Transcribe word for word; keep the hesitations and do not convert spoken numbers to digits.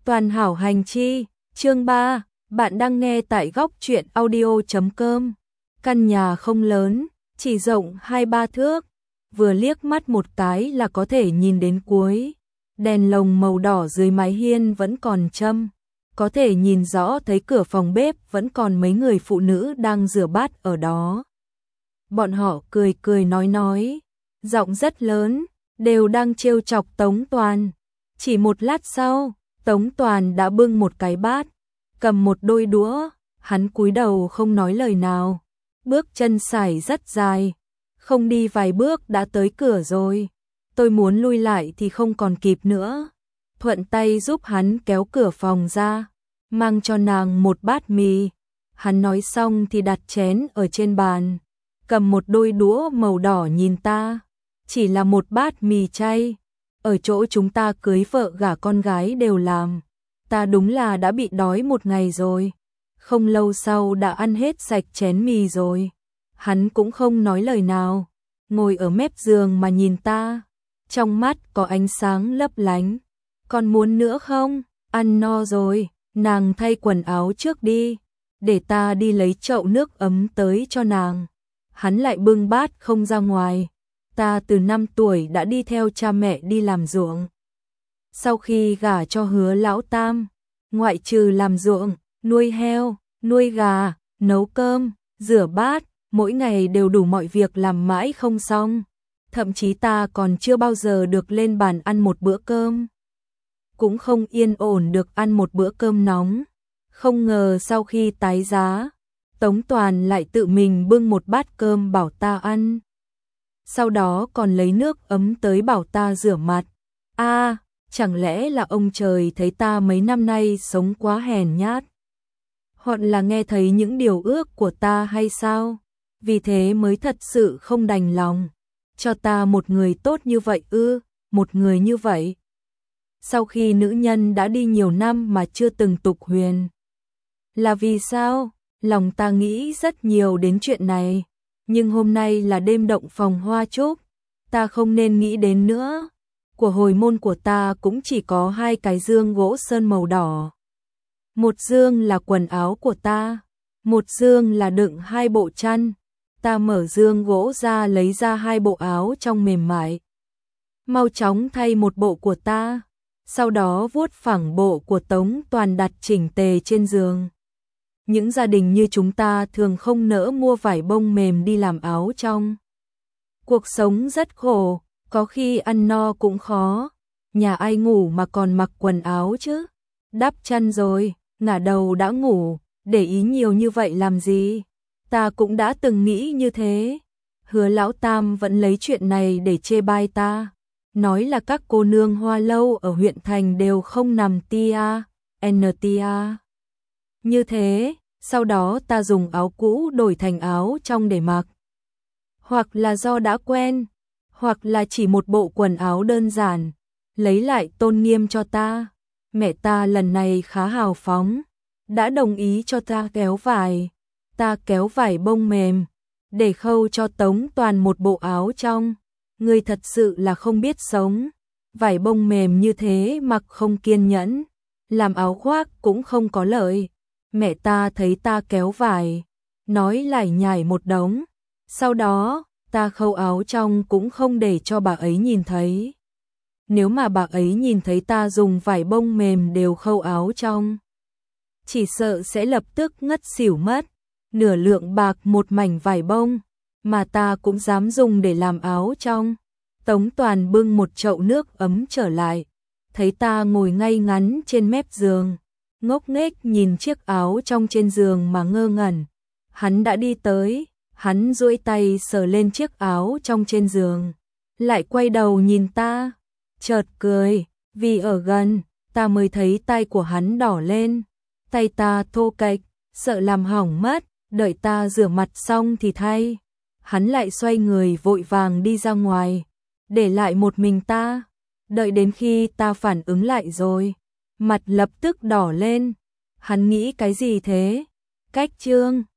Toàn hảo hành chi, chương ba, bạn đang nghe tại góc truyện audio chấm com. Căn nhà không lớn, chỉ rộng hai ba thước, vừa liếc mắt một cái là có thể nhìn đến cuối. Đèn lồng màu đỏ dưới mái hiên vẫn còn châm, có thể nhìn rõ thấy cửa phòng bếp vẫn còn mấy người phụ nữ đang rửa bát ở đó. Bọn họ cười cười nói nói, giọng rất lớn, đều đang trêu chọc Tống Toàn. Chỉ một lát sau, Tống Toàn đã bưng một cái bát, cầm một đôi đũa, hắn cúi đầu không nói lời nào. Bước chân sải rất dài, không đi vài bước đã tới cửa rồi. Tôi muốn lui lại thì không còn kịp nữa. Thuận tay giúp hắn kéo cửa phòng ra, mang cho nàng một bát mì. Hắn nói xong thì đặt chén ở trên bàn, cầm một đôi đũa màu đỏ nhìn ta. Chỉ là một bát mì chay, ở chỗ chúng ta cưới vợ gả con gái đều làm. Ta đúng là đã bị đói một ngày rồi. Không lâu sau đã ăn hết sạch chén mì rồi. Hắn cũng không nói lời nào, ngồi ở mép giường mà nhìn ta. Trong mắt có ánh sáng lấp lánh. Còn muốn nữa không? Ăn no rồi, nàng thay quần áo trước đi, để ta đi lấy chậu nước ấm tới cho nàng. Hắn lại bưng bát không ra ngoài. Ta từ năm tuổi đã đi theo cha mẹ đi làm ruộng. Sau khi gả cho Hứa lão tam, ngoại trừ làm ruộng, nuôi heo, nuôi gà, nấu cơm, rửa bát, mỗi ngày đều đủ mọi việc làm mãi không xong. Thậm chí ta còn chưa bao giờ được lên bàn ăn một bữa cơm. Cũng không yên ổn được ăn một bữa cơm nóng. Không ngờ sau khi tái giá, Tống Toàn lại tự mình bưng một bát cơm bảo ta ăn. Sau đó còn lấy nước ấm tới bảo ta rửa mặt. A, à, chẳng lẽ là ông trời thấy ta mấy năm nay sống quá hèn nhát? Hoặc là nghe thấy những điều ước của ta hay sao? Vì thế mới thật sự không đành lòng cho ta một người tốt như vậy ư, một người như vậy. Sau khi nữ nhân đã đi nhiều năm mà chưa từng tục huyền. Là vì sao? Lòng ta nghĩ rất nhiều đến chuyện này. Nhưng hôm nay là đêm động phòng hoa trúc, ta không nên nghĩ đến nữa. Của hồi môn của ta cũng chỉ có hai cái dương gỗ sơn màu đỏ. Một dương là quần áo của ta, một dương là đựng hai bộ chăn. Ta mở dương gỗ ra lấy ra hai bộ áo trong mềm mại. Mau chóng thay một bộ của ta, sau đó vuốt phẳng bộ của Tống Toàn đặt chỉnh tề trên giường. Những gia đình như chúng ta thường không nỡ mua vải bông mềm đi làm áo trong. Cuộc sống rất khổ, có khi ăn no cũng khó. Nhà ai ngủ mà còn mặc quần áo chứ? Đắp chăn rồi, ngả đầu đã ngủ, để ý nhiều như vậy làm gì? Ta cũng đã từng nghĩ như thế. Hứa lão tam vẫn lấy chuyện này để chê bai ta. Nói là các cô nương hoa lâu ở huyện thành đều không nằm tia, tia. Như thế, sau đó ta dùng áo cũ đổi thành áo trong để mặc. Hoặc là do đã quen, hoặc là chỉ một bộ quần áo đơn giản, lấy lại tôn nghiêm cho ta. Mẹ ta lần này khá hào phóng, đã đồng ý cho ta kéo vải. Ta kéo vải bông mềm, để khâu cho Tống Toàn một bộ áo trong. Người thật sự là không biết sống. Vải bông mềm như thế mặc không kiên nhẫn, làm áo khoác cũng không có lợi. Mẹ ta thấy ta kéo vải, nói lải nhải một đống. Sau đó, ta khâu áo trong cũng không để cho bà ấy nhìn thấy. Nếu mà bà ấy nhìn thấy ta dùng vải bông mềm đều khâu áo trong, chỉ sợ sẽ lập tức ngất xỉu mất. Nửa lượng bạc một mảnh vải bông, mà ta cũng dám dùng để làm áo trong. Tống Toàn bưng một chậu nước ấm trở lại, thấy ta ngồi ngay ngắn trên mép giường, ngốc nghếch nhìn chiếc áo trong trên giường mà ngơ ngẩn. Hắn đã đi tới, hắn duỗi tay sờ lên chiếc áo trong trên giường, lại quay đầu nhìn ta, chợt cười, vì ở gần, ta mới thấy tay của hắn đỏ lên. Tay ta thô kệch, sợ làm hỏng mất, đợi ta rửa mặt xong thì thay. Hắn lại xoay người vội vàng đi ra ngoài, để lại một mình ta. Đợi đến khi ta phản ứng lại rồi, mặt lập tức đỏ lên. Hắn nghĩ cái gì thế? Cách trương.